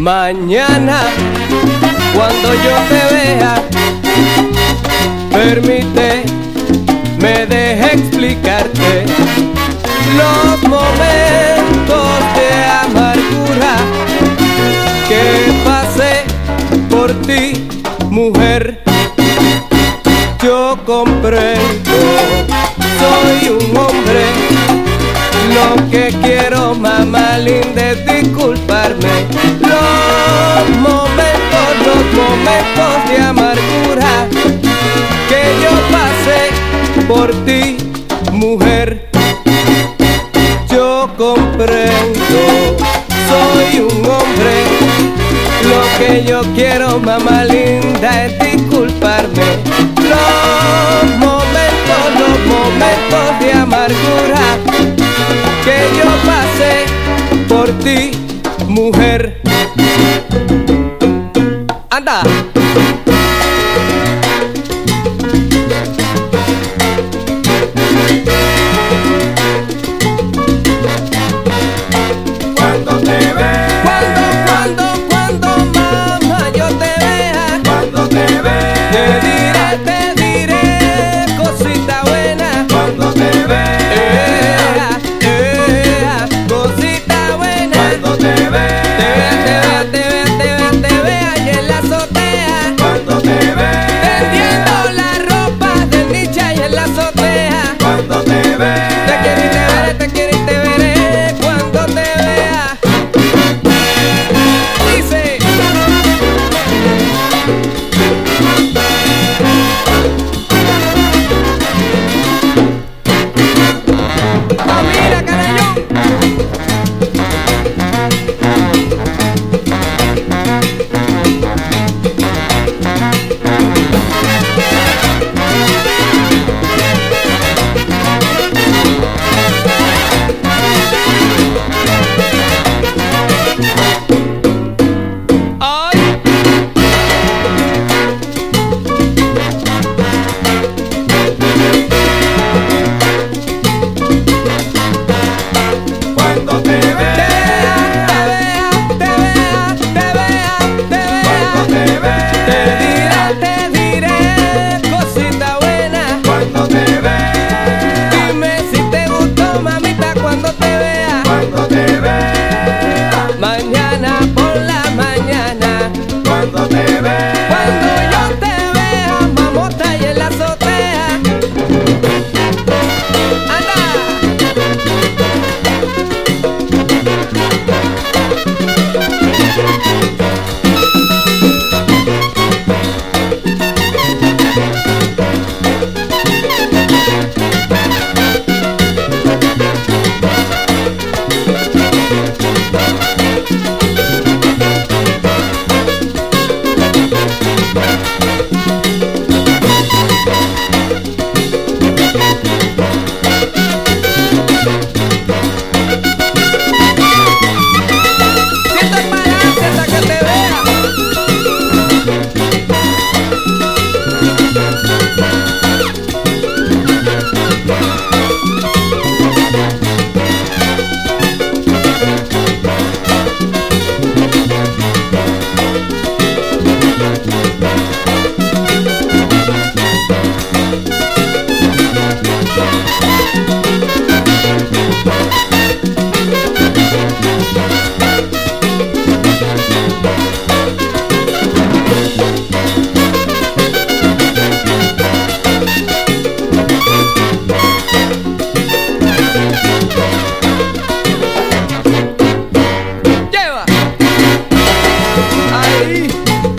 Mañana, cuando yo te vea, permíteme deje explicarte los momentos de amargura que pasé por ti, mujer. Yo comprendo, soy un hombre. Lo que quiero, mamá linda, es disculparme. Los momentos de amargura que yo pasé por ti, mujer. Yo comprendo, soy un hombre. Lo que yo quiero, mamá linda, es disculparme. Los momentos de amargura que yo pasé por ti, mujer. Anda. Cuando te vea, Cuando mamá yo te vea, cuando te vea, te diré cosita buena. cuando te vea, Cosita buena. cuando te vea, Te vea y en la azotea, cuando te vea, tendiendo la ropa de Nietzsche y en la azotea. cuando te vea. Te quiero y te veré cuando te vea. Dice. Ah, mira, carayón. Ay. Cuando te vea, cuando te vea, Te diré cosita buena. cuando te vea, Dime si te gustó, mamita, cuando te vea. cuando te vea, Mañana por la mañana, cuando te vea, cuando yo te vea, mamota y en la azotea. Anda. Siento para adelante hasta que te vea. Lleva. Ahí.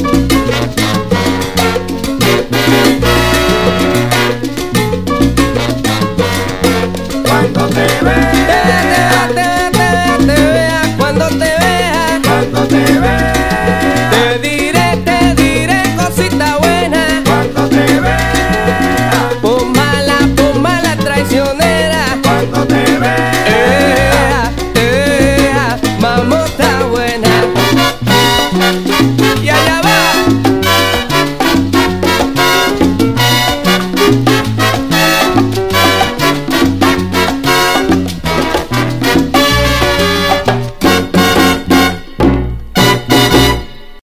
cuando te vea, Te vea cuando te vea. cuando te vea, Te diré cosita buena. cuando te vea, Pon mala traicionera. cuando te vea, Mamota buena. Y allá va.